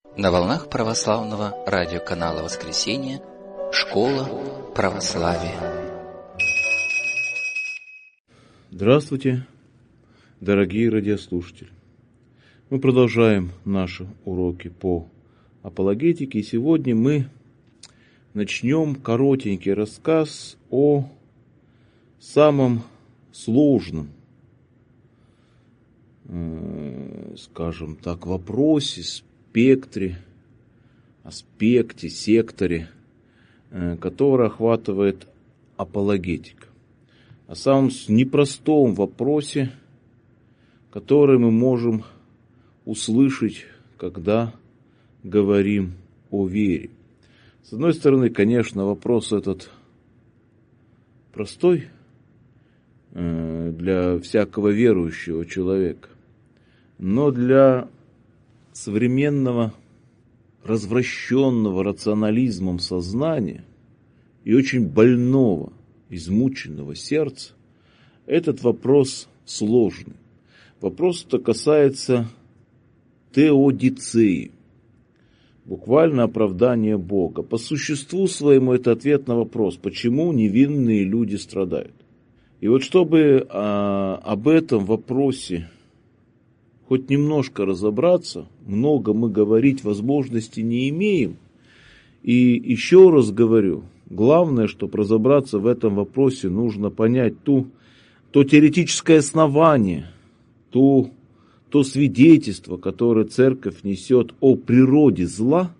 На волнах православного радиоканала «Воскресенье» «Школа православия». Здравствуйте, дорогие радиослушатели! Мы продолжаем наши уроки по апологетике. И сегодня мы начнем коротенький рассказ о самом сложном, скажем так, вопросе, аспекте, секторе, который охватывает апологетика. О самом непростом вопросе, который мы можем услышать, когда говорим о вере. С одной стороны, конечно, вопрос этот простой для всякого верующего человека, но для современного развращенного рационализмом сознания и очень больного, измученного сердца этот вопрос сложный. Вопрос-то касается теодицеи, буквально оправдания Бога. По существу своему это ответ на вопрос, почему невинные люди страдают. И вот чтобы об этом вопросе хоть немножко разобраться, много мы говорить возможности не имеем. И еще раз говорю, главное, чтобы разобраться в этом вопросе, нужно понять то теоретическое основание, то свидетельство, которое церковь несет о природе зла,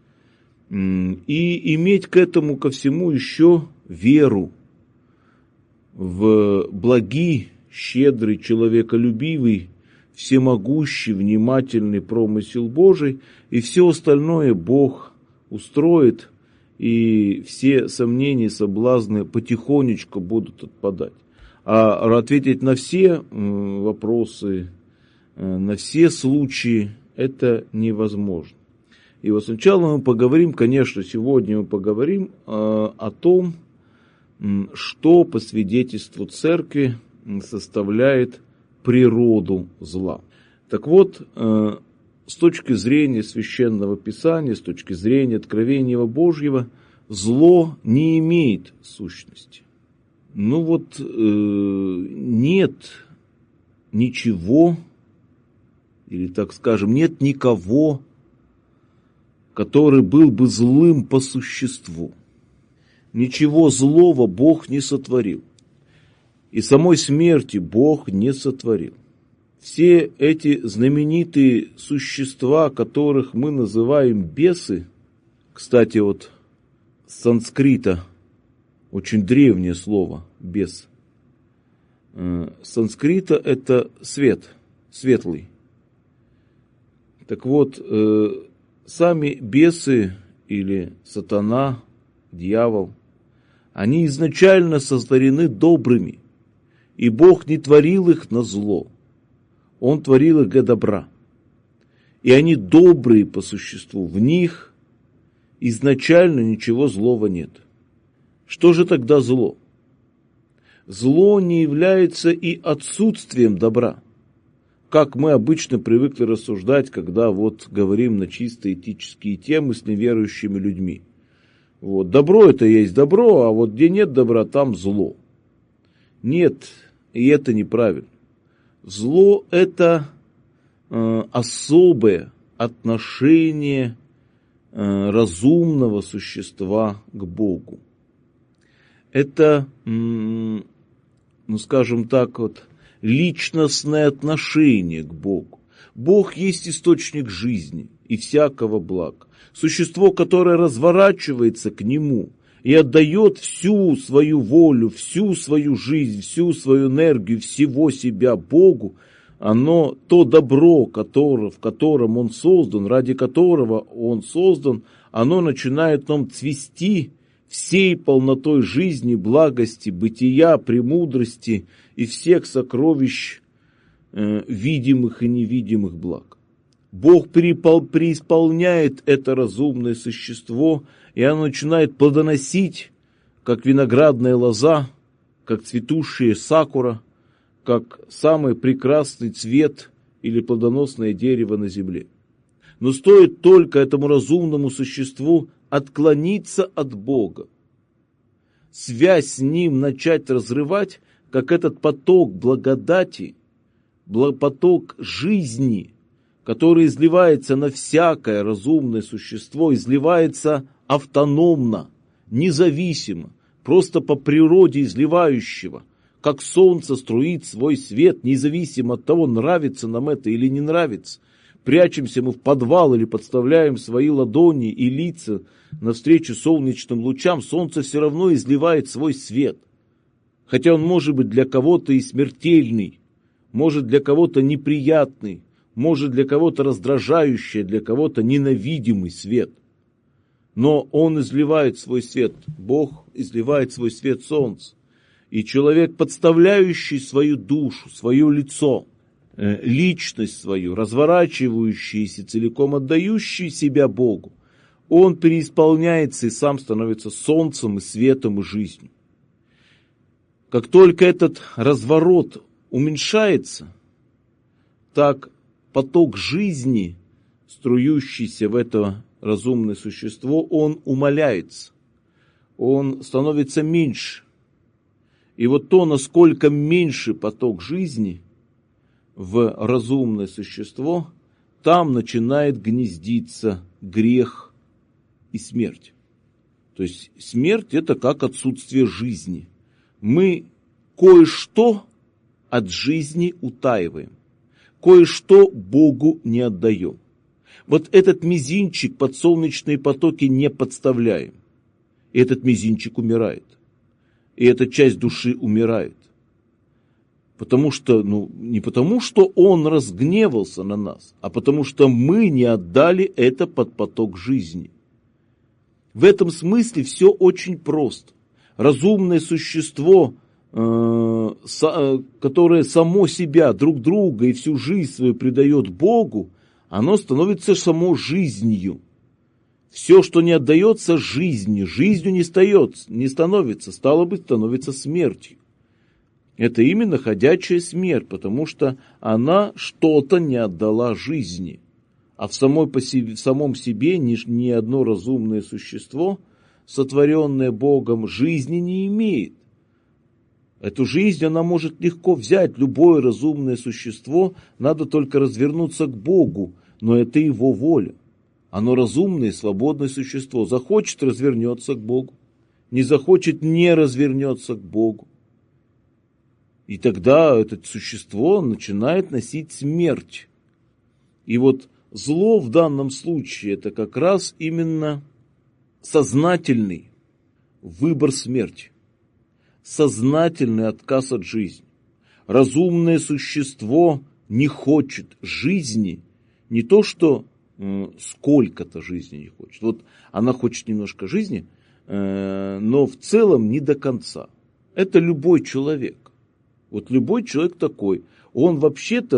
и иметь к этому ко всему еще веру в благий, щедрый, человеколюбивый, всемогущий, внимательный промысел Божий, и все остальное Бог устроит, и все сомнения и соблазны потихонечку будут отпадать. А ответить на все вопросы, на все случаи это невозможно. И вот сначала мы поговорим, конечно, сегодня мы поговорим о том, что по свидетельству Церкви составляет природу зла. Так вот, с точки зрения Священного Писания, с точки зрения откровения Божьего, зло не имеет сущности. Нет ничего, или так скажем, нет никого, который был бы злым по существу. Ничего злого Бог не сотворил. И самой смерти Бог не сотворил. Все эти знаменитые существа, которых мы называем бесы, кстати, вот с санскрита, очень древнее слово бес. С санскрита это свет, светлый. Так вот, сами бесы или сатана, дьявол, они изначально сотворены добрыми. И Бог не творил их на зло. Он творил их для добра. И они добрые по существу. В них изначально ничего злого нет. Что же тогда зло? Зло не является и отсутствием добра. Как мы обычно привыкли рассуждать, когда вот говорим на чисто этические темы с неверующими людьми. Вот, добро это есть добро, а вот где нет добра, там зло. Нет, и это неправильно. Зло – это особое отношение разумного существа к Богу. Это, скажем так, личностное отношение к Богу. Бог есть источник жизни и всякого блага. Существо, которое разворачивается к Нему и отдает всю свою волю, всю свою жизнь, всю свою энергию, всего себя Богу, оно, то добро, в котором он создан, ради которого он создан, оно начинает нам цвести всей полнотой жизни, благости, бытия, премудрости и всех сокровищ видимых и невидимых благ. Бог преисполняет это разумное существо, и оно начинает плодоносить, как виноградная лоза, как цветущая сакура, как самый прекрасный цвет или плодоносное дерево на земле. Но стоит только этому разумному существу отклониться от Бога, связь с Ним начать разрывать, как этот поток благодати, поток жизни, который изливается на всякое разумное существо, изливается автономно, независимо, просто по природе изливающего, как солнце струит свой свет, независимо от того, нравится нам это или не нравится. Прячемся мы в подвал или подставляем свои ладони и лица навстречу солнечным лучам, солнце все равно изливает свой свет. Хотя он может быть для кого-то и смертельный, может для кого-то неприятный, может для кого-то раздражающий, для кого-то ненавидимый свет. Но он изливает свой свет, Бог изливает свой свет солнца. И человек, подставляющий свою душу, свое лицо, личность свою, разворачивающийся, целиком отдающий себя Богу, он переисполняется и сам становится солнцем и светом и жизнью. Как только этот разворот уменьшается, так поток жизни, струющийся в это разумное существо, он умаляется, он становится меньше. И вот то, насколько меньше поток жизни в разумное существо, там начинает гнездиться грех и смерть. То есть смерть – это как отсутствие жизни. Мы кое-что от жизни утаиваем, кое-что Богу не отдаем. Вот этот мизинчик под солнечные потоки не подставляем. И этот мизинчик умирает. И эта часть души умирает. Потому что, не потому, что он разгневался на нас, а потому что мы не отдали это под поток жизни. В этом смысле все очень просто. Разумное существо, которое само себя, друг друга и всю жизнь свою предает Богу, оно становится само жизнью. Все, что не отдается жизнью не становится, стало быть, становится смертью. Это именно ходячая смерть, потому что она что-то не отдала жизни. А в самом себе ни одно разумное существо, сотворенное Богом, жизни не имеет. Эту жизнь она может легко взять, любое разумное существо, надо только развернуться к Богу, но это его воля. Оно разумное, свободное существо. Захочет — развернется к Богу. Не захочет — не развернется к Богу. И тогда это существо начинает носить смерть. И вот зло в данном случае — это как раз именно сознательный выбор смерти. Сознательный отказ от жизни. Разумное существо не хочет жизни, не то что сколько-то жизни не хочет. Вот она хочет немножко жизни, но в целом не до конца. Это любой человек. Вот любой человек такой. Он вообще-то,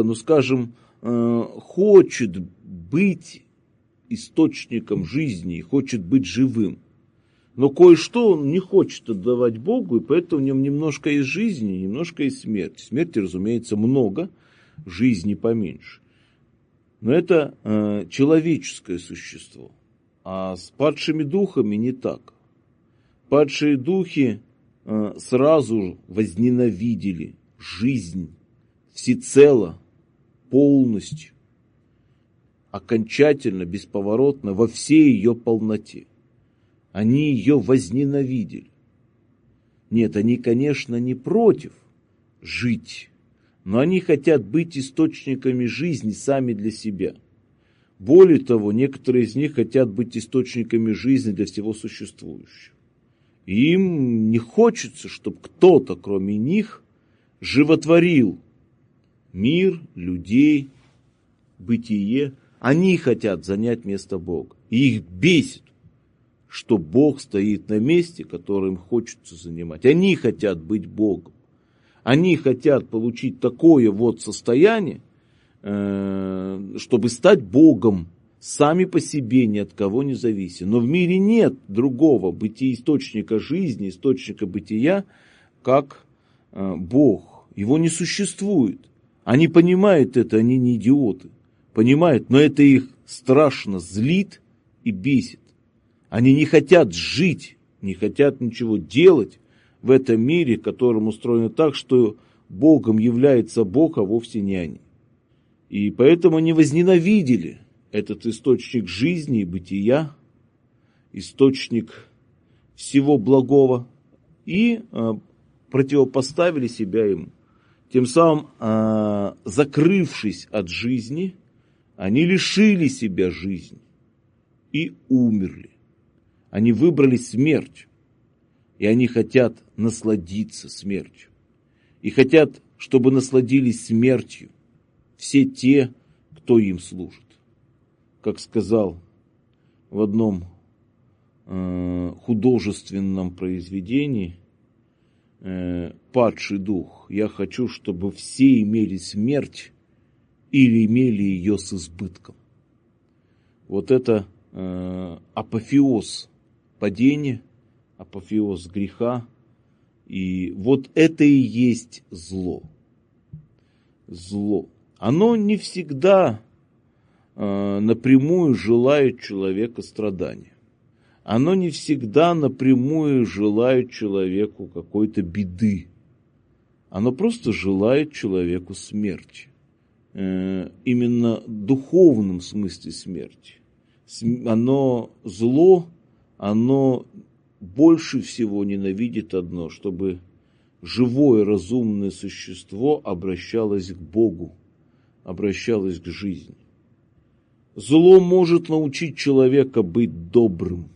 хочет быть источником жизни, хочет быть живым. Но кое-что он не хочет отдавать Богу, и поэтому в нем немножко есть жизни, немножко есть смерти. Смерти, разумеется, много, жизни поменьше. Но это человеческое существо. А с падшими духами не так. Падшие духи сразу возненавидели жизнь всецело, полностью, окончательно, бесповоротно, во всей ее полноте. Они ее возненавидели. Нет, они, конечно, не против жить, но они хотят быть источниками жизни сами для себя. Более того, некоторые из них хотят быть источниками жизни для всего существующего. И им не хочется, чтобы кто-то, кроме них, животворил мир, людей, бытие. Они хотят занять место Бога. И их бесит, что Бог стоит на месте, которое им хочется занимать. Они хотят быть Богом. Они хотят получить такое вот состояние, чтобы стать Богом, сами по себе, ни от кого не завися. Но в мире нет другого источника жизни, источника бытия, как Бог. Его не существует. Они понимают это, они не идиоты. Понимают, но это их страшно злит и бесит. Они не хотят жить, не хотят ничего делать в этом мире, которым устроено так, что Богом является Бог, а вовсе не они. И поэтому они возненавидели этот источник жизни и бытия, источник всего благого, и противопоставили себя ему. Тем самым, закрывшись от жизни, они лишили себя жизни и умерли. Они выбрали смерть, и они хотят насладиться смертью. И хотят, чтобы насладились смертью все те, кто им служит. Как сказал в одном художественном произведении падший дух: я хочу, чтобы все имели смерть или имели ее с избытком. Вот это апофеоз падения, апофеоз греха, и вот это и есть зло. Зло. Оно не всегда напрямую желает человека страдания. Оно не всегда напрямую желает человеку какой-то беды. Оно просто желает человеку смерти. Именно в духовном смысле смерти. Оно зло, оно больше всего ненавидит одно, чтобы живое разумное существо обращалось к Богу, обращалось к жизни. Зло может научить человека быть добрым.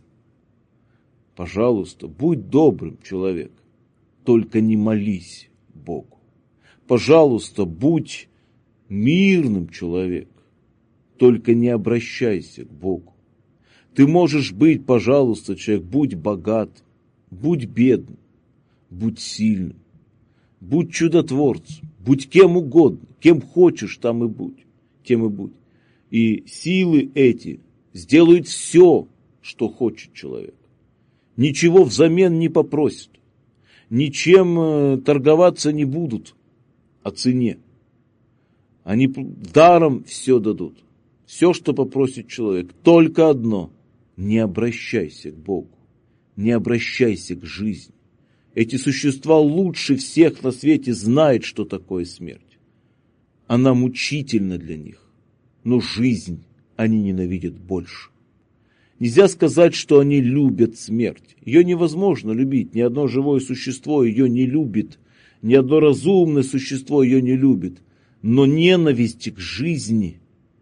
Пожалуйста, будь добрым, человек, только не молись Богу. Пожалуйста, будь мирным, человек, только не обращайся к Богу. Ты можешь быть, пожалуйста, человек, будь богат, будь бедным, будь сильным, будь чудотворцем, будь кем угодно, кем хочешь, там и будь, тем и будь. И силы эти сделают все, что хочет человек. Ничего взамен не попросят, ничем торговаться не будут о цене. Они даром все дадут, все, что попросит человек. Только одно: не обращайся к Богу, не обращайся к жизни. Эти существа лучше всех на свете знают, что такое смерть. Она мучительна для них, но жизнь они ненавидят больше. Нельзя сказать, что они любят смерть. Ее невозможно любить. Ни одно живое существо ее не любит. Ни одно разумное существо ее не любит. Но ненависть к жизни,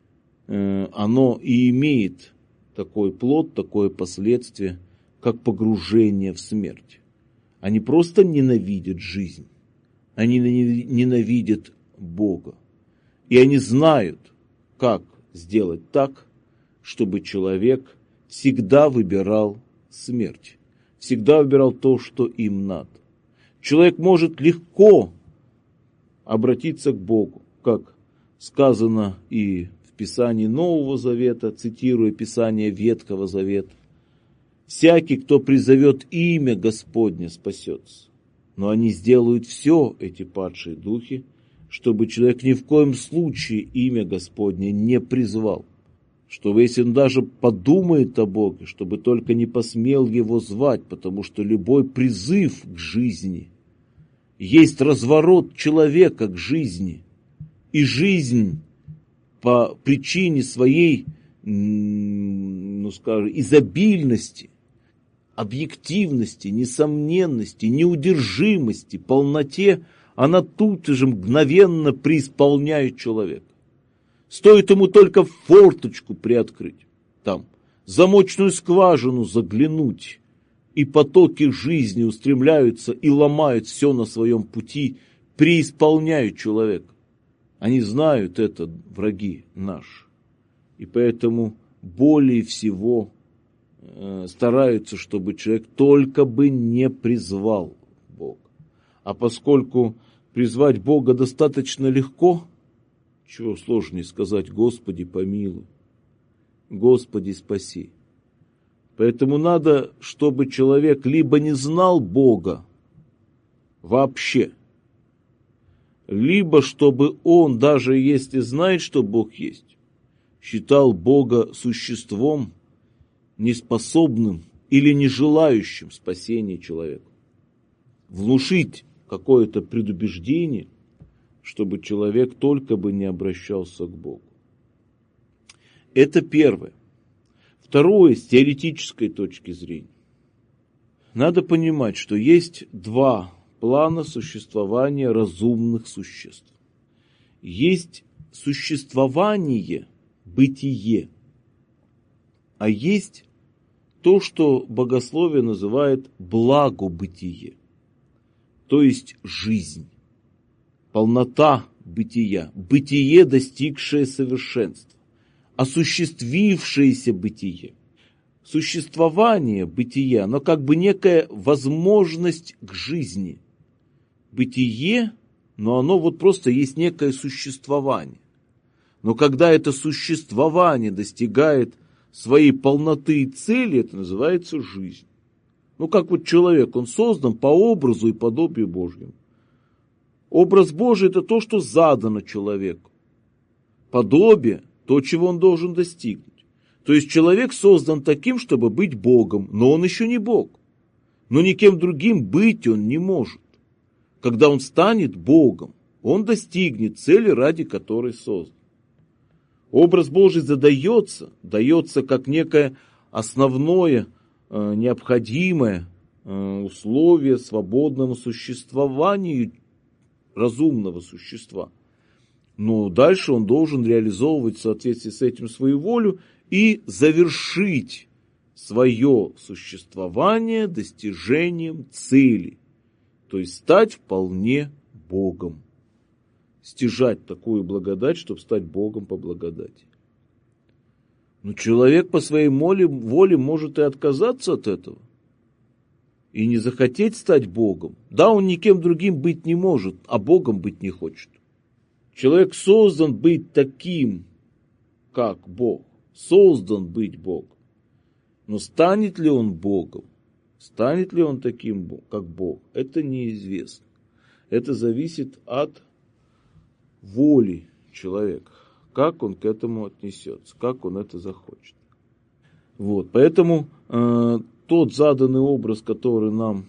оно и имеет такой плод, такое последствие, как погружение в смерть. Они просто ненавидят жизнь. Они ненавидят Бога. И они знают, как сделать так, чтобы человек всегда выбирал смерть. Всегда выбирал то, что им надо. Человек может легко обратиться к Богу, как сказано и в Писании Нового Завета, цитируя Писание Ветхого Завета. «Всякий, кто призовет имя Господне, спасется». Но они сделают все, эти падшие духи, чтобы человек ни в коем случае имя Господне не призвал. Чтобы, если он даже подумает о Боге, чтобы только не посмел его звать, потому что любой призыв к жизни есть разворот человека к жизни. И жизнь по причине своей, изобильности, объективности, несомненности, неудержимости, полноте, она тут же мгновенно преисполняет человека. Стоит ему только форточку приоткрыть, там, замочную скважину заглянуть, и потоки жизни устремляются и ломают все на своем пути, преисполняют человека. Они знают это, враги наши, и поэтому более всего стараются, чтобы человек только бы не призвал Бога. А поскольку призвать Бога достаточно легко, чего сложнее сказать: Господи, помилуй, Господи, спаси. Поэтому надо, чтобы человек либо не знал Бога вообще, либо чтобы он, даже если знает, что Бог есть, считал Бога существом, неспособным или не желающим спасения человека. Внушить какое-то предубеждение, чтобы человек только бы не обращался к Богу. Это первое. Второе, с теоретической точки зрения. Надо понимать, что есть два плана существования разумных существ. Есть существование, бытие, а есть то, что богословие называет благобытие, то есть жизнь, полнота бытия, бытие, достигшее совершенства, осуществившееся бытие. Существование бытия, но как бы некая возможность к жизни. Бытие, но оно вот просто есть некое существование. Но когда это существование достигает своей полноты и цели, это называется жизнь. Ну как вот человек, он создан по образу и подобию Божьему. Образ Божий – это то, что задано человеку. Подобие – то, чего он должен достигнуть. То есть человек создан таким, чтобы быть Богом, но он еще не Бог. Но никем другим быть он не может. Когда он станет Богом, он достигнет цели, ради которой создан. Образ Божий дается как некое основное, необходимое условие свободному существованию разумного существа. Но дальше он должен реализовывать в соответствии с этим свою волю и завершить свое существование достижением цели, то есть стать вполне Богом. Стяжать такую благодать, чтобы стать Богом по благодати. Но человек по своей воле может и отказаться от этого. И не захотеть стать Богом. Да, он никем другим быть не может, а Богом быть не хочет. Человек создан быть таким, как Бог. Создан быть Богом. Но станет ли он Богом? Станет ли он таким, как Бог? Это неизвестно. Это зависит от воли человека. Как он к этому отнесется, как он это захочет. Вот, поэтому тот заданный образ, который нам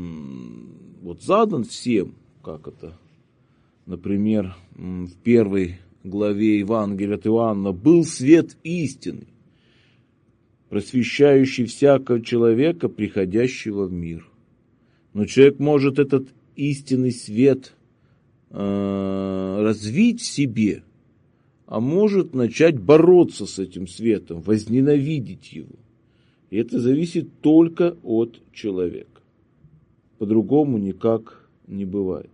вот задан всем, как это, например, в первой главе Евангелия от Иоанна, был свет истины, просвещающий всякого человека, приходящего в мир. Но человек может этот истинный свет развить в себе, а может начать бороться с этим светом, возненавидеть его. И это зависит только от человека. По-другому никак не бывает.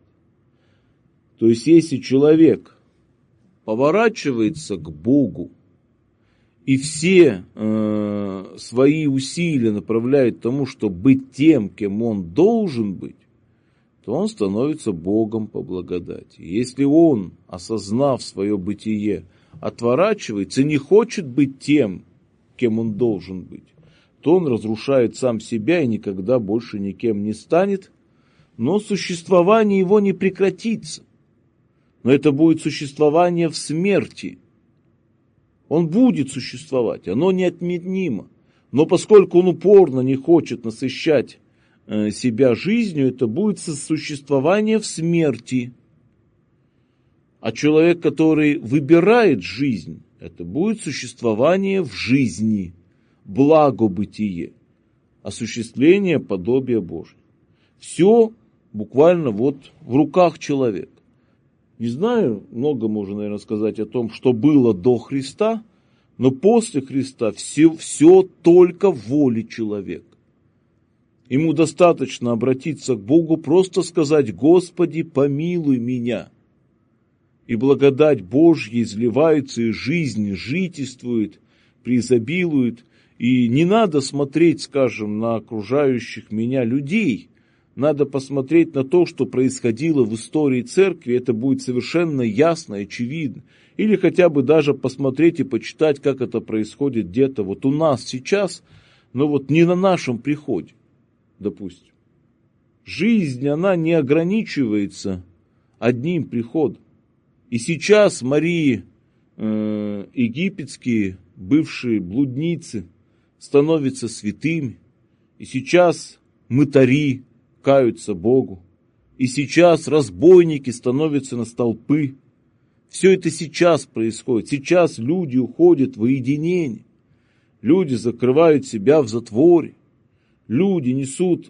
То есть, если человек поворачивается к Богу и все свои усилия направляет к тому, чтобы быть тем, кем он должен быть, то он становится Богом по благодати. Если он, осознав свое бытие, отворачивается и не хочет быть тем, кем он должен быть, то он разрушает сам себя и никогда больше никем не станет, но существование его не прекратится. Но это будет существование в смерти. Он будет существовать, оно неотменимо. Но поскольку он упорно не хочет насыщать себя жизнью, это будет существование в смерти. А человек, который выбирает жизнь, это будет существование в жизни, благобытие, осуществление подобия Божьего. Все буквально вот в руках человека. Не знаю, много можно, наверное, сказать о том, что было до Христа, но после Христа все только в воле человека. Ему достаточно обратиться к Богу, просто сказать: «Господи, помилуй меня». И благодать Божья изливается, и жизнь жительствует, преизобилует. И не надо смотреть, скажем, на окружающих меня людей. Надо посмотреть на то, что происходило в истории церкви. Это будет совершенно ясно и очевидно. Или хотя бы даже посмотреть и почитать, как это происходит где-то вот у нас сейчас, но вот не на нашем приходе. Допустим. Жизнь, она не ограничивается одним приходом. И сейчас Марии египетские бывшие блудницы становятся святыми, и сейчас мытари каются Богу, и сейчас разбойники становятся на столпы. Все это сейчас происходит. Сейчас люди уходят в уединение, люди закрывают себя в затворе, люди несут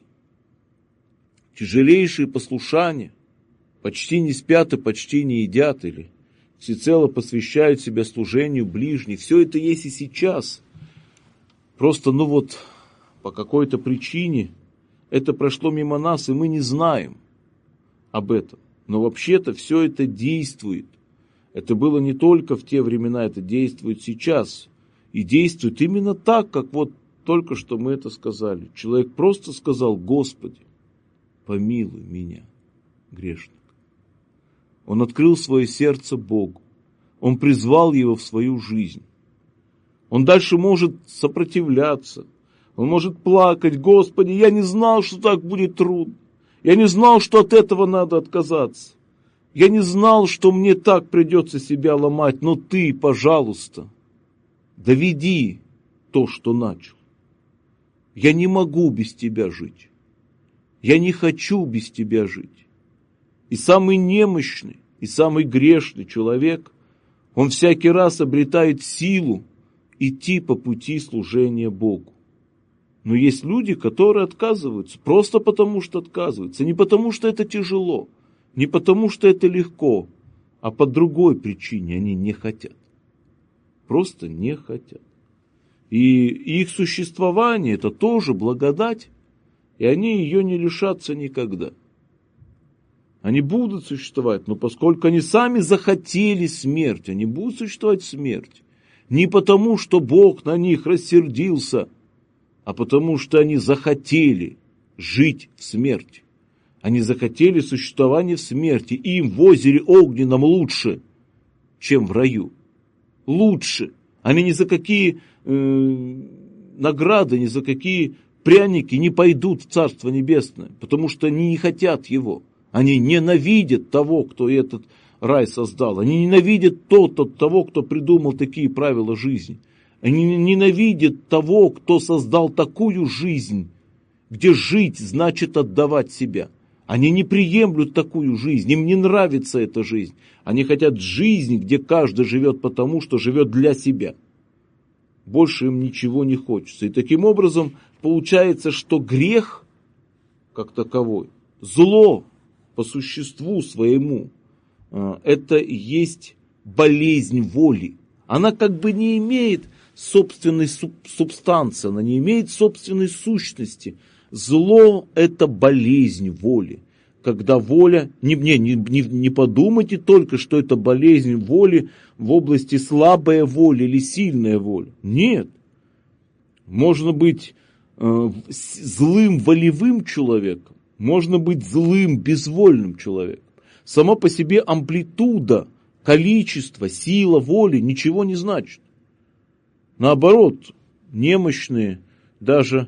тяжелейшие послушания, почти не спят и почти не едят, или всецело посвящают себя служению ближних. Все это есть и сейчас. Просто, по какой-то причине это прошло мимо нас, и мы не знаем об этом. Но вообще-то все это действует. Это было не только в те времена, это действует сейчас. И действует именно так, как только что мы это сказали. Человек просто сказал: Господи, помилуй меня, грешник. Он открыл свое сердце Богу. Он призвал его в свою жизнь. Он дальше может сопротивляться. Он может плакать: Господи, я не знал, что так будет трудно. Я не знал, что от этого надо отказаться. Я не знал, что мне так придется себя ломать. Но Ты, пожалуйста, доведи то, что начал. Я не могу без Тебя жить. Я не хочу без Тебя жить. И самый немощный, и самый грешный человек, он всякий раз обретает силу идти по пути служения Богу. Но есть люди, которые отказываются, просто потому что отказываются. Не потому что это тяжело, не потому что это легко, а по другой причине они не хотят. Просто не хотят. И их существование — это тоже благодать, и они ее не лишатся никогда. Они будут существовать, но поскольку они сами захотели смерть, они будут существовать в смерти. Не потому, что Бог на них рассердился, а потому, что они захотели жить в смерти. Они захотели существования в смерти. Им в озере огненном лучше, чем в раю. Лучше. Они ни за какие награды, ни за какие пряники не пойдут в Царство Небесное, потому что они не хотят его. Они ненавидят того, кто этот рай создал. Они ненавидят того, кто придумал такие правила жизни. Они ненавидят того, кто создал такую жизнь, где жить значит отдавать себя. Они не приемлют такую жизнь, им не нравится эта жизнь. Они хотят жизни, где каждый живет потому, что живет для себя. Больше им ничего не хочется. И таким образом получается, что грех, как таковой, зло по существу своему, это есть болезнь воли. Она как бы не имеет собственной субстанции, она не имеет собственной сущности. Зло – это болезнь воли. Когда воля, не подумайте только, что это болезнь воли в области слабая воля или сильная воля. Нет. Можно быть злым волевым человеком, можно быть злым безвольным человеком. Сама по себе амплитуда, количество, сила воли ничего не значит. Наоборот, немощные даже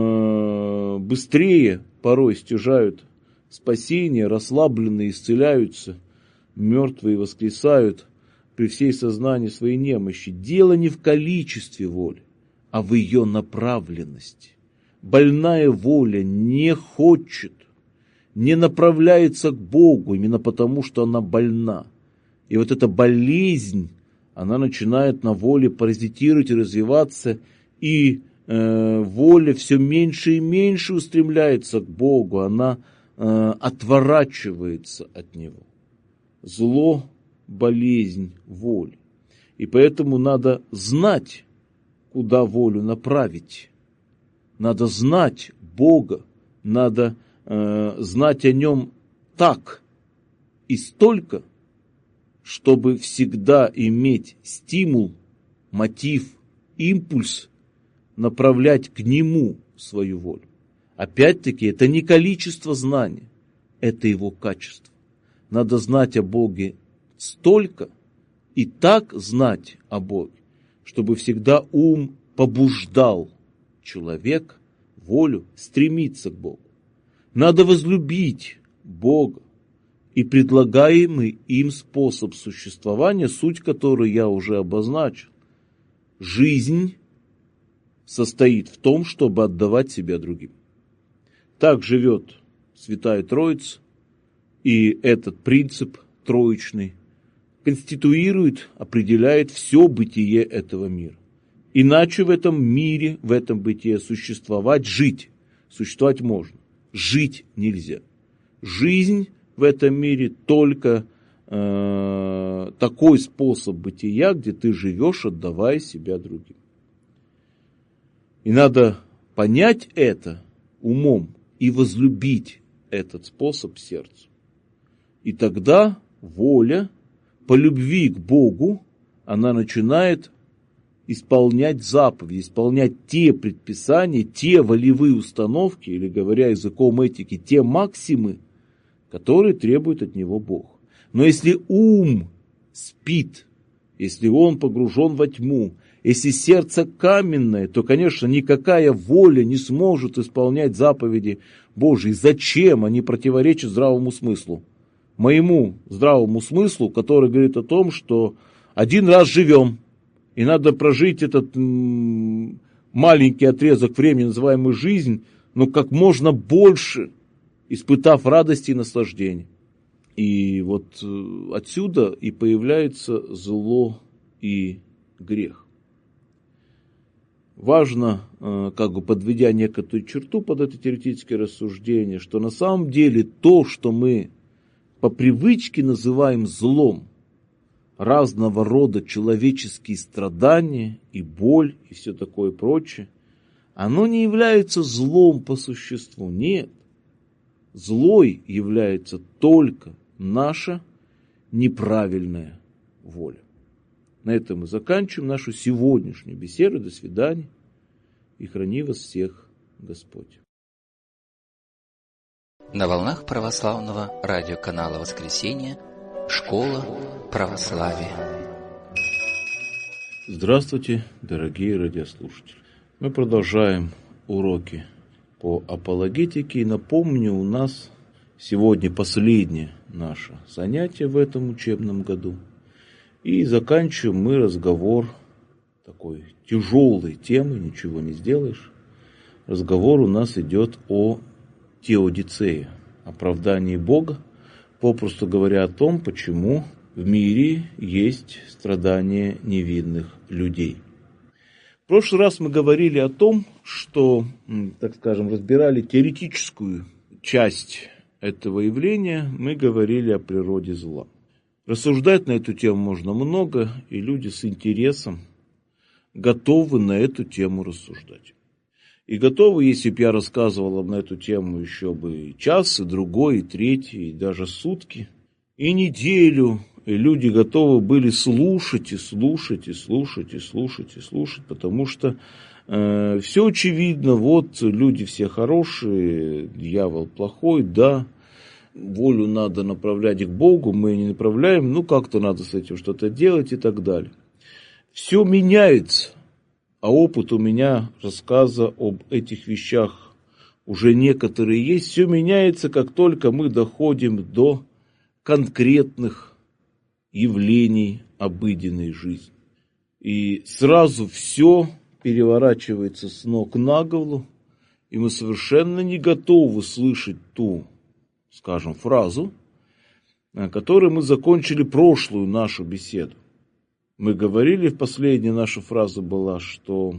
быстрее порой стяжают спасение, расслабленные исцеляются, мертвые воскресают при всей сознании своей немощи. Дело не в количестве воли, а в ее направленности. Больная воля не хочет, не направляется к Богу именно потому, что она больна. И вот эта болезнь, она начинает на воле паразитировать и развиваться, и воля все меньше и меньше устремляется к Богу, она отворачивается от Него. Зло, болезнь воли. И поэтому надо знать, куда волю направить. Надо знать Бога, надо знать о Нем так и столько, чтобы всегда иметь стимул, мотив, импульс направлять к Нему свою волю. Опять-таки, это не количество знания, это его качество. Надо знать о Боге столько и так знать о Боге, чтобы всегда ум побуждал человека, волю, стремиться к Богу. Надо возлюбить Бога и предлагаемый им способ существования, суть которой я уже обозначил. Жизнь состоит в том, чтобы отдавать себя другим. Так живет Святая Троица, и этот принцип троичный конституирует, определяет все бытие этого мира. Иначе в этом мире, в этом бытие существовать, жить, существовать можно, жить нельзя. Жизнь в этом мире только такой способ бытия, где ты живешь, отдавая себя другим. И надо понять это умом и возлюбить этот способ сердцем. И тогда воля по любви к Богу, она начинает исполнять заповеди, исполнять те предписания, те волевые установки, или, говоря языком этики, те максимы, которые требует от него Бог. Но если ум спит, если он погружен во тьму, если сердце каменное, то, конечно, никакая воля не сможет исполнять заповеди Божьи. Зачем? Они противоречат здравому смыслу. Моему здравому смыслу, который говорит о том, что один раз живем, и надо прожить этот маленький отрезок времени, называемый жизнь, но как можно больше, испытав радости и наслаждения. И вот отсюда и появляется зло и грех. Важно, как бы подведя некоторую черту под это теоретическое рассуждение, что на самом деле то, что мы по привычке называем злом, разного рода человеческие страдания и боль и все такое прочее, оно не является злом по существу, нет. Злой является только наша неправильная воля. На этом мы заканчиваем нашу сегодняшнюю беседу. До свидания. И храни вас всех Господь. На волнах православного радиоканала «Воскресенье» Школа православия. Здравствуйте, дорогие радиослушатели. Мы продолжаем уроки по апологетике. И напомню, у нас сегодня последнее наше занятие в этом учебном году. И заканчиваем мы разговор такой тяжелой темы, ничего не сделаешь. Разговор у нас идет о теодицее, оправдании Бога, попросту говоря о том, почему в мире есть страдания невинных людей. В прошлый раз мы говорили о том, что, так скажем, разбирали теоретическую часть этого явления, мы говорили о природе зла. Рассуждать на эту тему можно много, и люди с интересом готовы на эту тему рассуждать. И готовы, если бы я рассказывал на эту тему еще бы и час, и другой, и третий, и даже сутки, и неделю, и люди готовы были слушать, и слушать, и слушать, и слушать, и слушать, потому что все очевидно, вот люди все хорошие, дьявол плохой, да. Волю надо направлять к Богу, мы не направляем, ну как-то надо с этим что-то делать и так далее. Все меняется, а опыт у меня рассказа об этих вещах уже некоторые есть. Все меняется, как только мы доходим до конкретных явлений обыденной жизни. И сразу все переворачивается с ног на голову, и мы совершенно не готовы слышать ту, скажем, фразу, которой мы закончили прошлую нашу беседу. Мы говорили, последняя наша фраза была, что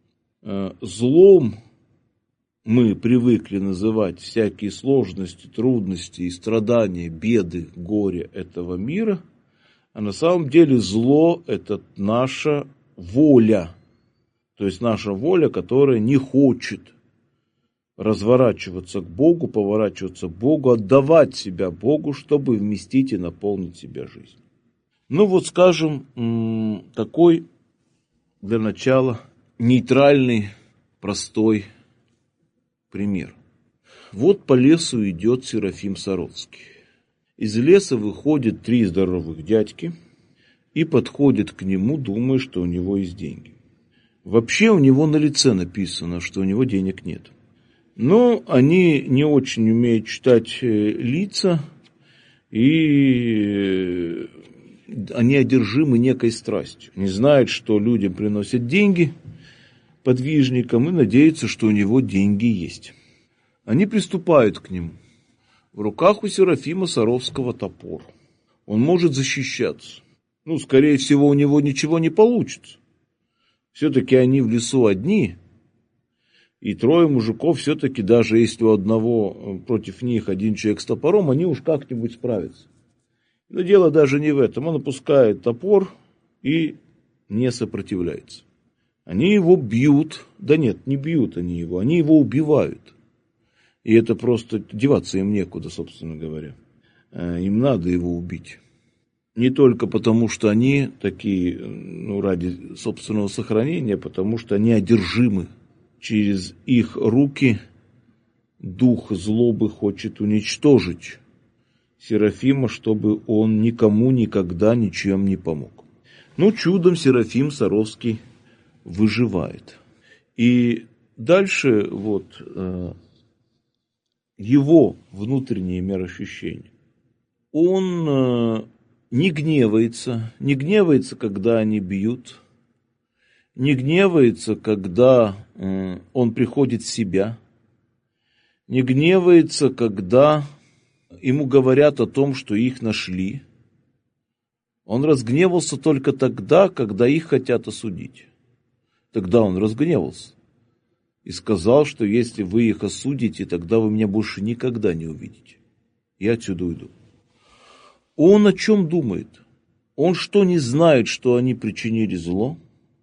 злом мы привыкли называть всякие сложности, трудности и страдания, беды, горе этого мира, а на самом деле зло – это наша воля, то есть наша воля, которая не хочет разворачиваться к Богу, поворачиваться к Богу, отдавать себя Богу, чтобы вместить и наполнить себя жизнью. Ну вот, скажем, такой для начала нейтральный, простой пример. Вот по лесу идет Серафим Саровский. Из леса выходят 3 здоровых дядьки и подходят к нему, думая, что у него есть деньги. Вообще у него на лице написано, что у него денег нет. Но они не очень умеют читать лица, И они одержимы некой страстью. Они знают, что людям приносят деньги, подвижникам, и надеются, что у него деньги есть. Они приступают к нему. В руках у Серафима Саровского топор. Он может защищаться. Скорее всего, у него ничего не получится. Все-таки они в лесу одни, и 3 мужиков все-таки, даже если у одного против них один человек с топором, они уж как-нибудь справятся. Но дело даже не в этом. Он опускает топор и не сопротивляется. Они его бьют. Да нет, не бьют они его убивают. И это просто деваться им некуда, собственно говоря. Им надо его убить. Не только потому, что они такие, ради собственного сохранения, потому что они одержимы. Через их руки дух злобы хочет уничтожить Серафима, чтобы он никому никогда ничем не помог. Чудом Серафим Саровский выживает. И дальше его внутреннее мироощущение. Он не гневается, когда они бьют, не гневается, когда он приходит в себя, не гневается, когда ему говорят о том, что их нашли. Он разгневался только тогда, когда их хотят осудить. Тогда он разгневался и сказал, что если вы их осудите, тогда вы меня больше никогда не увидите. Я отсюда уйду. Он о чем думает? Он что, не знает, что они причинили зло?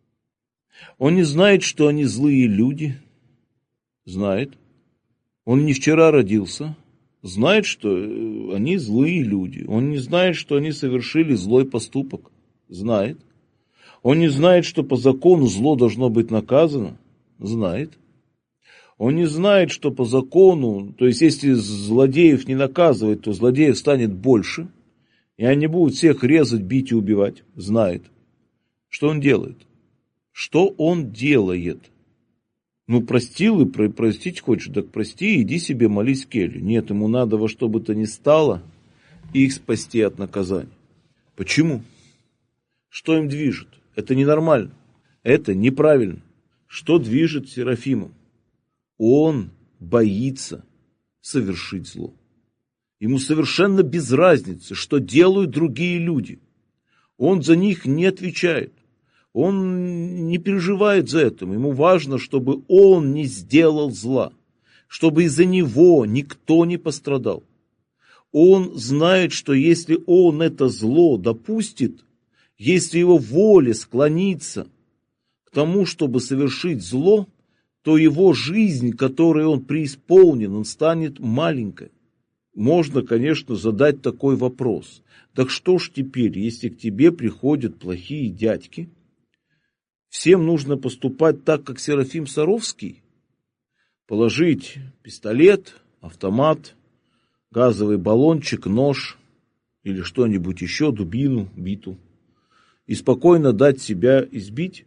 Он не знает, что они злые люди? Знает. Он не вчера родился. Знает, что они злые люди. Он не знает, что они совершили злой поступок. Знает. Он не знает, что по закону зло должно быть наказано. Знает. Он не знает, что по закону, то есть если злодеев не наказывать, то злодеев станет больше. И они будут всех резать, бить и убивать. Знает. Что он делает? Что он делает? Простил и простить хочешь, так прости, иди себе молись в келью. Нет, ему надо во что бы то ни стало их спасти от наказания. Почему? Что им движет? Это ненормально. Это неправильно. Что движет Серафимом? Он боится совершить зло. Ему совершенно без разницы, что делают другие люди. Он за них не отвечает. Он не переживает за это. Ему важно, чтобы он не сделал зла. Чтобы из-за него никто не пострадал. Он знает, что если он это зло допустит, если его воля склонится к тому, чтобы совершить зло, то его жизнь, которой он преисполнен, он станет маленькой. Можно, конечно, задать такой вопрос. Так что ж теперь, если к тебе приходят плохие дядьки, всем нужно поступать так, как Серафим Саровский? Положить пистолет, автомат, газовый баллончик, нож или что-нибудь еще, дубину, биту, и спокойно дать себя избить?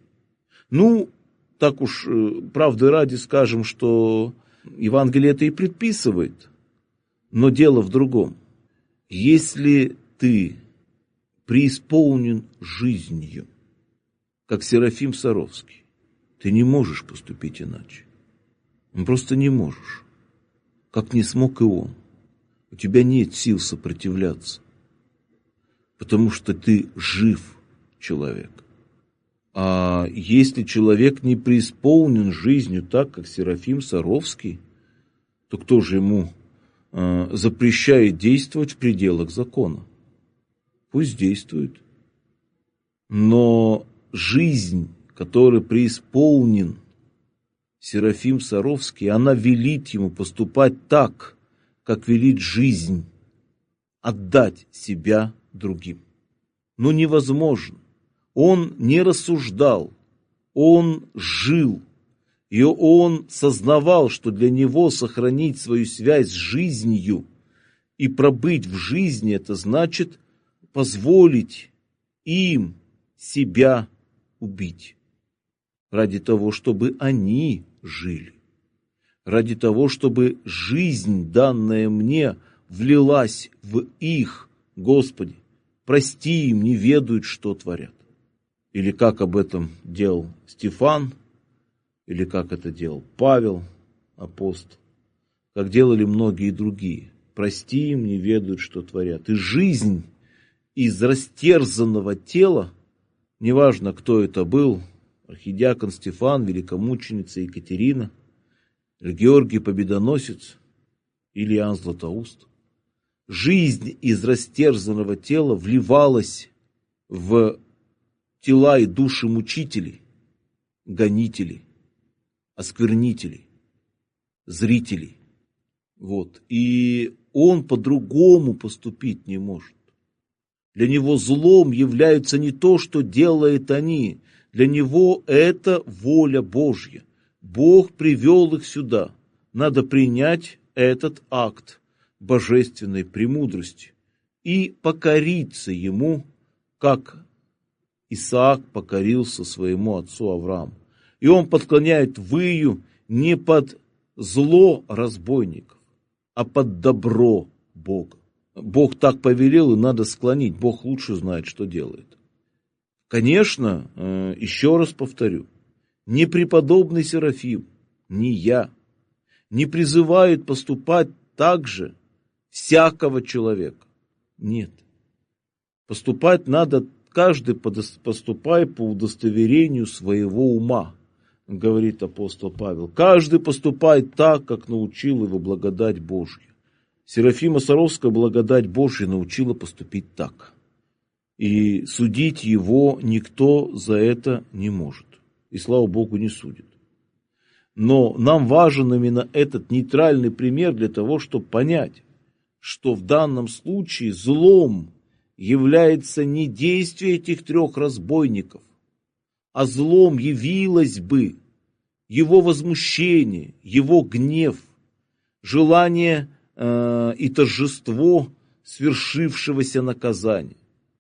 Так уж правды ради скажем, что Евангелие это и предписывает. Но дело в другом. Если ты преисполнен жизнью, как Серафим Саровский, ты не можешь поступить иначе. Просто не можешь. Как не смог и он. У тебя нет сил сопротивляться. Потому что ты жив человек. А если человек не преисполнен жизнью так, как Серафим Саровский, то кто же ему запрещает действовать в пределах закона? Пусть действует. Но жизнь, которой преисполнен Серафим Саровский, она велит ему поступать так, как велит жизнь, отдать себя другим. Невозможно. Он не рассуждал, он жил. И он сознавал, что для него сохранить свою связь с жизнью и пробыть в жизни, это значит позволить им себя убить. Ради того, чтобы они жили. Ради того, чтобы жизнь, данная мне, влилась в их Господи, прости им, не ведают, что творят. Или как об этом делал Стефан, или как это делал Павел, апостол, как делали многие другие. Прости им, не ведают, что творят. И жизнь из растерзанного тела, неважно, кто это был, архидиакон Стефан, великомученица Екатерина, Георгий Победоносец или Иоанн Златоуст, жизнь из растерзанного тела вливалась в тела и души мучителей, гонителей, осквернителей, зрителей. Вот. И он по-другому поступить не может. Для него злом является не то, что делают они. Для него это воля Божья. Бог привел их сюда. Надо принять этот акт божественной премудрости и покориться ему, как Исаак покорился своему отцу Аврааму. И он подклоняет выю не под зло разбойников, а под добро Бога. Бог так повелел, и надо склонить. Бог лучше знает, что делает. Конечно, еще раз повторю, ни преподобный Серафим, ни я не призывают поступать так же всякого человека. Нет. Поступать надо, каждый поступай по удостоверению своего ума, говорит апостол Павел. Каждый поступает так, как научил его благодать Божья. Серафима Саровская благодать Божья научила поступить так. И судить его никто за это не может. И, слава Богу, не судит. Но нам важен именно этот нейтральный пример для того, чтобы понять, что в данном случае злом является не действие этих трех разбойников, а злом явилось бы его возмущение, его гнев, желание и торжество свершившегося наказания.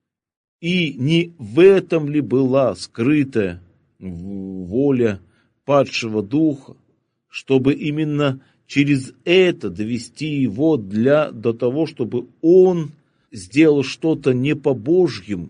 И не в этом ли была скрытая воля падшего духа, чтобы именно через это довести его до того, чтобы он сделал что-то не по-божьему,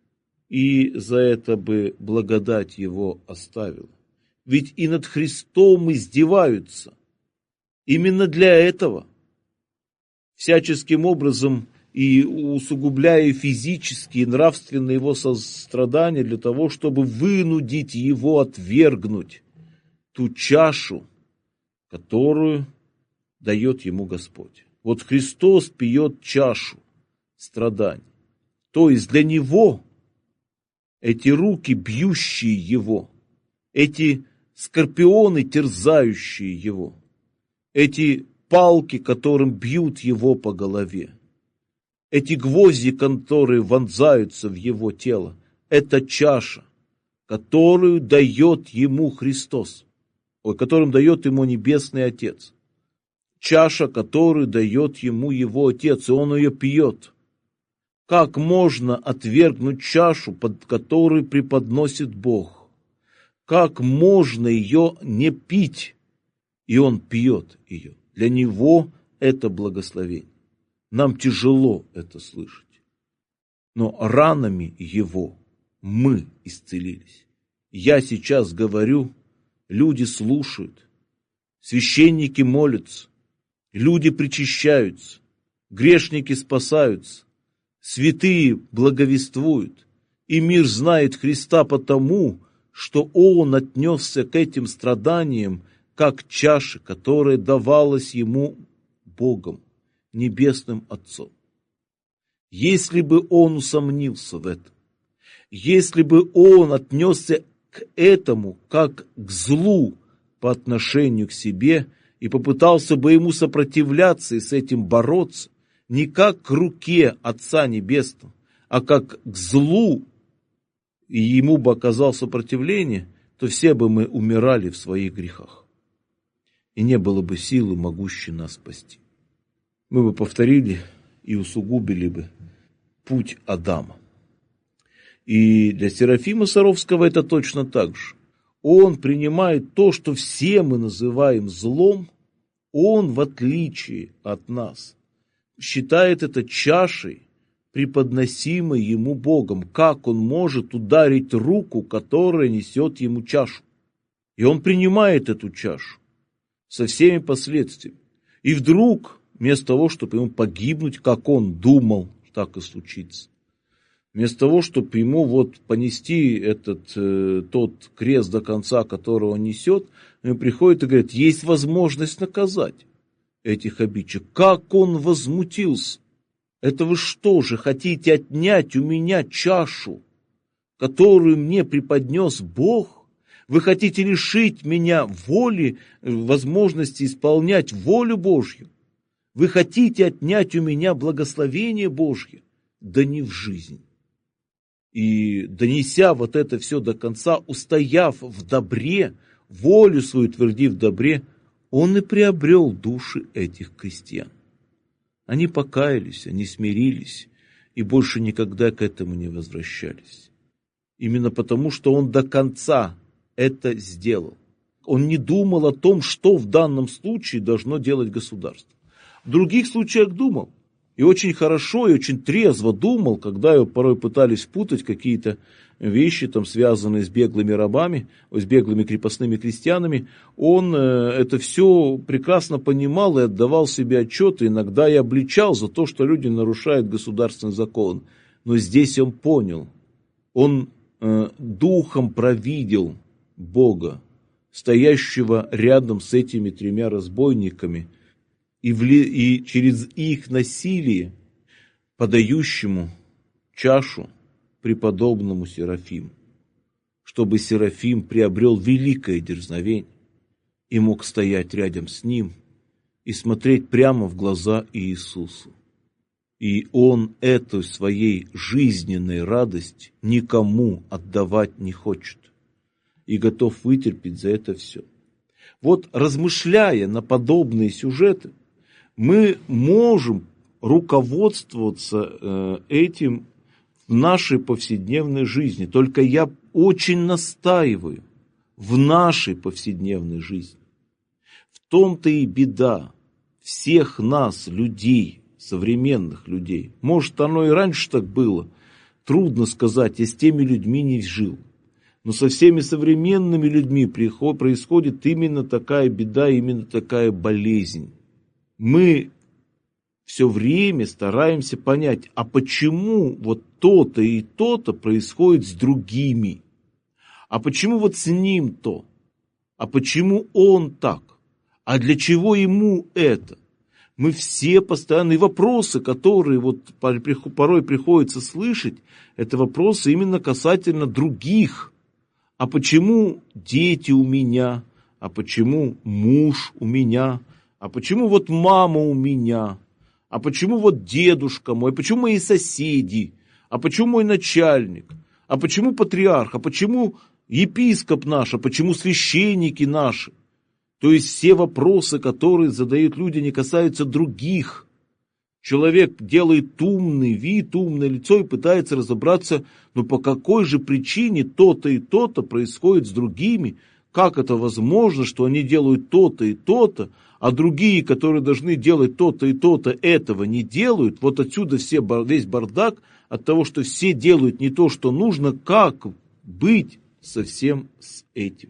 и за это бы благодать его оставила. Ведь и над Христом издеваются. Именно для этого, всяческим образом и усугубляя физически и нравственно его сострадания, для того, чтобы вынудить его отвергнуть ту чашу, которую дает ему Господь. Вот Христос пьет чашу страданий. То есть для него эти руки, бьющие его, эти скорпионы, терзающие его, эти палки, которым бьют его по голове, эти гвозди, которые вонзаются в его тело, это чаша, которую дает ему Христос, которым дает ему Небесный Отец. Чаша, которую дает ему его Отец, и он ее пьет. Как можно отвергнуть чашу, под которой преподносит Бог? Как можно ее не пить? И он пьет ее. Для него это благословение. Нам тяжело это слышать. Но ранами его мы исцелились. Я сейчас говорю, люди слушают, священники молятся, люди причащаются, грешники спасаются, святые благовествуют, и мир знает Христа потому, что Он отнесся к этим страданиям, как чаше, которая давалась Ему Богом, Небесным Отцом. Если бы Он усомнился в этом, если бы Он отнесся к этому, как к злу по отношению к себе, и попытался бы ему сопротивляться и с этим бороться, не как к руке Отца Небесного, а как к злу, и ему бы оказал сопротивление, то все бы мы умирали в своих грехах. И не было бы силы, могущей нас спасти. Мы бы повторили и усугубили бы путь Адама. И для Серафима Саровского это точно так же. Он принимает то, что все мы называем злом, он, в отличие от нас, считает это чашей, преподносимой ему Богом. Как он может ударить руку, которая несет ему чашу? И он принимает эту чашу со всеми последствиями. И вдруг, вместо того, чтобы ему погибнуть, как он думал, так и случится, вместо того, чтобы ему вот понести тот крест до конца, который он несет, ему приходит и говорит, есть возможность наказать этих обидчиков. Как он возмутился! Это вы что же, хотите отнять у меня чашу, которую мне преподнес Бог? Вы хотите лишить меня воли, возможности исполнять волю Божью? Вы хотите отнять у меня благословение Божье? Да не в жизнь. И донеся вот это все до конца, устояв в добре, волю свою твердив в добре, он и приобрел души этих крестьян. Они покаялись, они смирились и больше никогда к этому не возвращались. Именно потому, что он до конца это сделал. Он не думал о том, что в данном случае должно делать государство. В других случаях думал. И очень хорошо, и очень трезво думал, когда его порой пытались впутать какие-то вещи, там, связанные с беглыми рабами, с беглыми крепостными крестьянами. Он это все прекрасно понимал и отдавал себе отчет, и иногда и обличал за то, что люди нарушают государственный закон. Но здесь он понял, он духом провидел Бога, стоящего рядом с этими 3 разбойниками, и через их насилие подающему чашу преподобному Серафиму, чтобы Серафим приобрел великое дерзновение и мог стоять рядом с ним и смотреть прямо в глаза Иисусу. И он эту своей жизненной радость никому отдавать не хочет и готов вытерпеть за это все. Вот размышляя на подобные сюжеты, мы можем руководствоваться этим в нашей повседневной жизни. Только я очень настаиваю в нашей повседневной жизни. В том-то и беда всех нас, людей, современных людей. Может, оно и раньше так было. Трудно сказать, я с теми людьми не жил. Но со всеми современными людьми происходит именно такая беда, именно такая болезнь. Мы все время стараемся понять, а почему вот то-то и то-то происходит с другими? А почему вот с ним то? А почему он так? А для чего ему это? Мы все постоянные вопросы, которые вот порой приходится слышать, это вопросы именно касательно других. А почему дети у меня? А почему муж у меня? А почему вот мама у меня? А почему вот дедушка мой? А почему мои соседи? А почему мой начальник? А почему патриарх? А почему епископ наш? А почему священники наши? То есть все вопросы, которые задают люди, не касаются других. Человек делает умный вид, умное лицо и пытается разобраться, ну по какой же причине то-то и то-то происходит с другими. Как это возможно, что они делают то-то и то-то, а другие, которые должны делать то-то и то-то, этого не делают. Вот отсюда весь бардак от того, что все делают не то, что нужно. Как быть совсем с этим?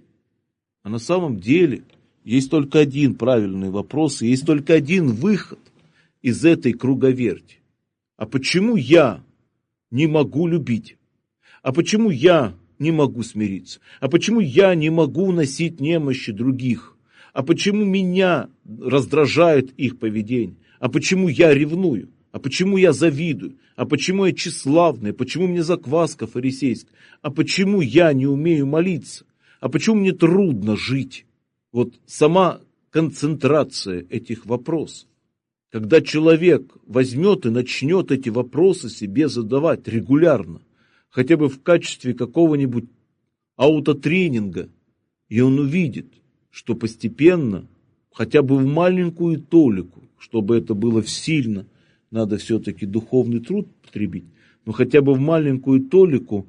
А на самом деле есть только один правильный вопрос, и есть только один выход из этой круговерти. А почему я не могу любить? А почему я не могу смириться? А почему я не могу носить немощи других? А почему меня раздражает их поведение? А почему я ревную? А почему я завидую? А почему я тщеславный? А почему мне закваска фарисейская? А почему я не умею молиться? А почему мне трудно жить? Вот сама концентрация этих вопросов. Когда человек возьмет и начнет эти вопросы себе задавать регулярно, хотя бы в качестве какого-нибудь аутотренинга, и он увидит, что постепенно, хотя бы в маленькую толику, чтобы это было сильно, надо все-таки духовный труд потребить, но хотя бы в маленькую толику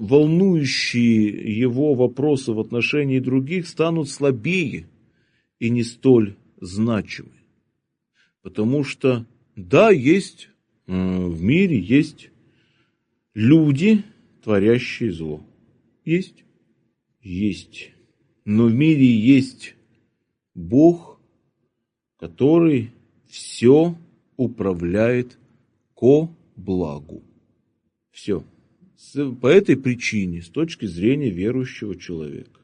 волнующие его вопросы в отношении других станут слабее и не столь значимы. Потому что, да, есть в мире есть люди, творящие зло. Есть? Есть. Но в мире есть Бог, который все управляет ко благу. Все. По этой причине, с точки зрения верующего человека,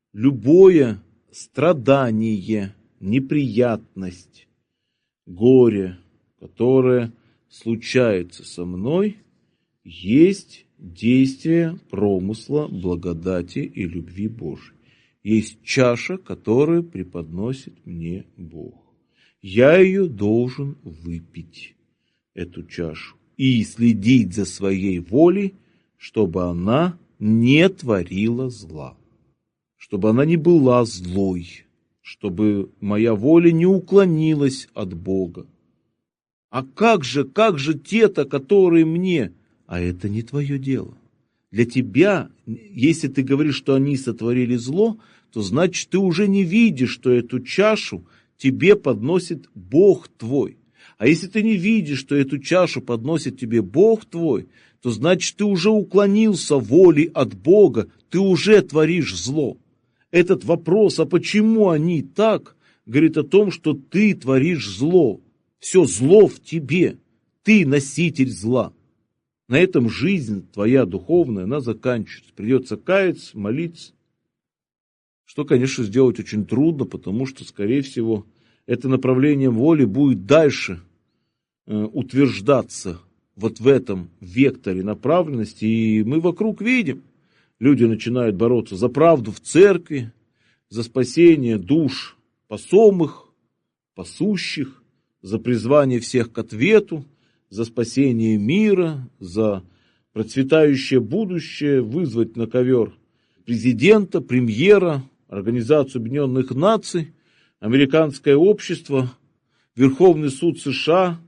любое страдание, неприятность, горе, которое случается со мной, есть действие промысла, благодати и любви Божией. Есть чаша, которую преподносит мне Бог. Я ее должен выпить, эту чашу, и следить за своей волей, чтобы она не творила зла, чтобы она не была злой, чтобы моя воля не уклонилась от Бога. А как же те-то, которые мне? А это не твое дело. Для тебя, если ты говоришь, что они сотворили зло, то значит, ты уже не видишь, что эту чашу тебе подносит Бог твой. А если ты не видишь, что эту чашу подносит тебе Бог твой, то значит, ты уже уклонился волей от Бога, ты уже творишь зло. Этот вопрос, а почему они так, говорит о том, что ты творишь зло. Все зло в тебе, ты носитель зла. На этом жизнь твоя духовная, она заканчивается. Придется каяться, молиться. Что, конечно, сделать очень трудно, потому что, скорее всего, это направление воли будет дальше утверждаться вот в этом векторе направленности. И мы вокруг видим, люди начинают бороться за правду в церкви, за спасение душ посомых, пасущих, за призвание всех к ответу, за спасение мира, за процветающее будущее, вызвать на ковер президента, премьера, Организацию Объединенных Наций, Американское общество, Верховный суд США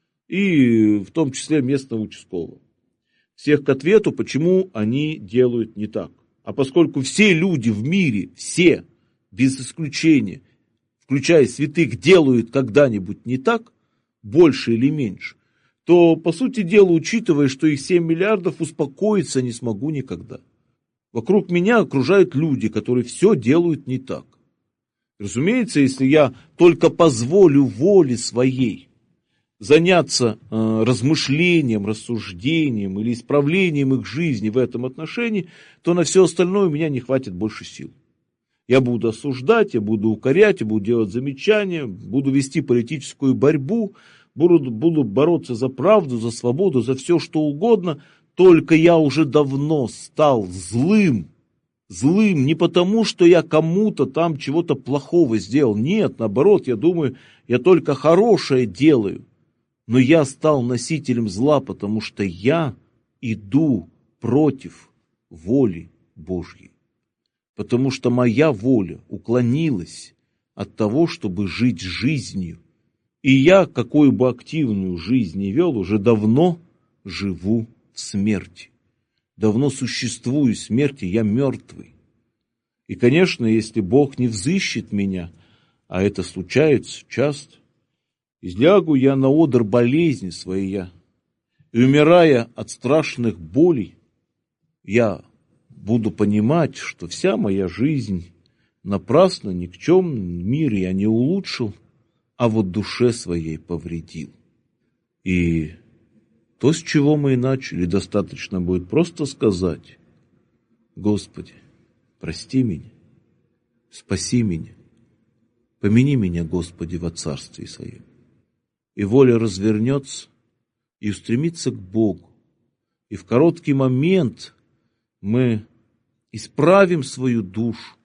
и в том числе местного участкового. Всех к ответу, почему они делают не так. А поскольку все люди в мире, все, без исключения, включая святых, делают когда-нибудь не так, больше или меньше, то, по сути дела, учитывая, что их 7 миллиардов, успокоиться не смогу никогда. Вокруг меня окружают люди, которые все делают не так. Разумеется, если я только позволю воле своей заняться размышлением, рассуждением или исправлением их жизни в этом отношении, то на все остальное у меня не хватит больше сил. Я буду осуждать, я буду укорять, я буду делать замечания, буду вести политическую борьбу, буду бороться за правду, за свободу, за все что угодно, только я уже давно стал злым не потому, что я кому-то там чего-то плохого сделал. Нет, наоборот, я думаю, я только хорошее делаю. Но я стал носителем зла, потому что я иду против воли Божьей. Потому что моя воля уклонилась от того, чтобы жить жизнью. И я, какую бы активную жизнь ни вел, уже давно живу в смерти. Давно существую в смерти, я мертвый. И, конечно, если Бог не взыщет меня, а это случается часто, излягу я на одр болезни своей, и, умирая от страшных болей, я буду понимать, что вся моя жизнь напрасно, никчемно, мир я не улучшил, а вот душе своей повредил. И то, с чего мы и начали, достаточно будет просто сказать: Господи, прости меня, спаси меня, помяни меня, Господи, во Царстве Своем. И воля развернется и устремится к Богу. И в короткий момент мы исправим свою душу,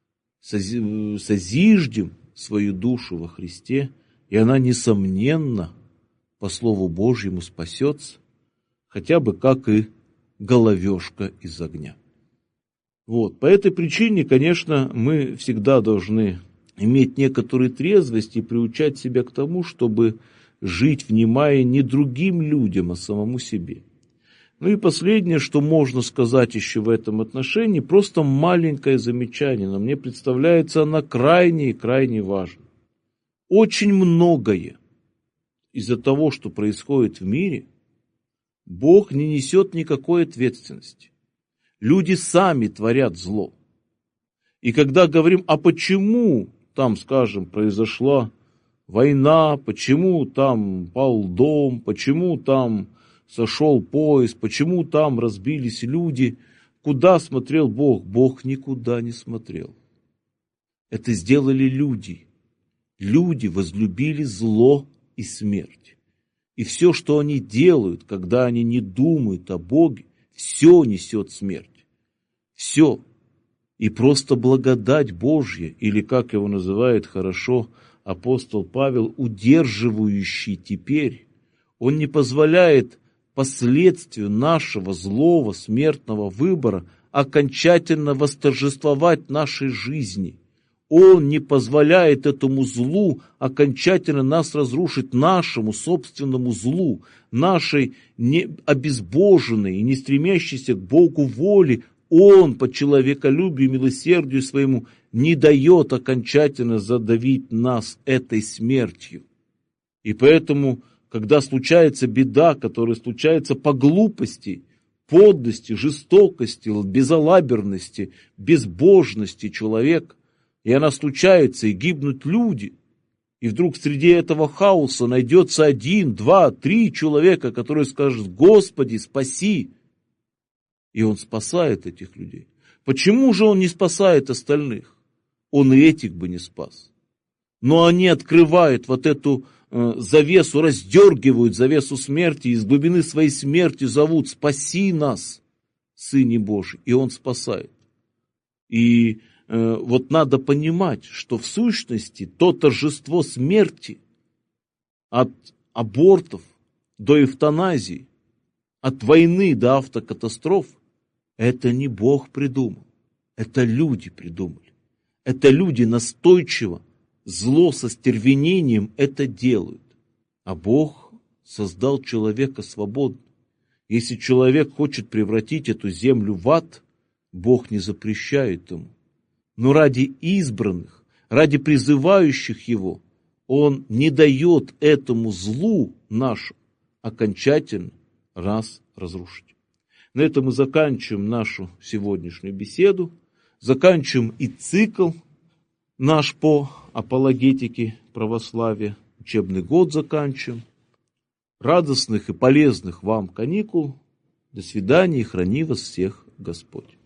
созиждем свою душу во Христе, и она, несомненно, по Слову Божьему спасется, хотя бы как и головешка из огня. Вот. По этой причине, конечно, мы всегда должны иметь некоторую трезвость и приучать себя к тому, чтобы жить, внимая не другим людям, а самому себе. Ну и последнее, что можно сказать еще в этом отношении, просто маленькое замечание, но мне представляется она крайне и крайне важной. Очень многое из-за того, что происходит в мире, Бог не несет никакой ответственности. Люди сами творят зло. И когда говорим, а почему там, скажем, произошла война, почему там пал дом, почему там сошел поезд, почему там разбились люди, куда смотрел Бог? Бог никуда не смотрел. Это сделали люди. Люди возлюбили зло и смерть. И все, что они делают, когда они не думают о Боге, все несет смерть. Все. И просто благодать Божья, или как его называет хорошо апостол Павел, удерживающий теперь, он не позволяет последствию нашего злого смертного выбора окончательно восторжествовать в нашей жизни. Он не позволяет этому злу окончательно нас разрушить, нашему собственному злу, нашей не обезбоженной и не стремящейся к Богу воли. Он по человеколюбию и милосердию своему не дает окончательно задавить нас этой смертью. И поэтому, когда случается беда, которая случается по глупости, подлости, жестокости, безалаберности, безбожности человека, и она случается, и гибнут люди, и вдруг среди этого хаоса найдется 1, 2, 3 человека, которые скажут: «Господи, спаси!» И Он спасает этих людей. Почему же Он не спасает остальных? Он и этих бы не спас. Но они открывают вот эту завесу, раздергивают завесу смерти, и из глубины своей смерти зовут: «Спаси нас, Сыне Божий!» И Он спасает. И вот надо понимать, что в сущности то торжество смерти, от абортов до эвтаназии, от войны до автокатастроф, это не Бог придумал, это люди придумали. Это люди настойчиво, зло со стервенением это делают. А Бог создал человека свободным. Если человек хочет превратить эту землю в ад, Бог не запрещает ему. Но ради избранных, ради призывающих Его, Он не дает этому злу нашему окончательно раз разрушить. На этом мы заканчиваем нашу сегодняшнюю беседу, заканчиваем и цикл наш по апологетике православия, учебный год заканчиваем. Радостных и полезных вам каникул. До свидания, и храни вас всех Господь.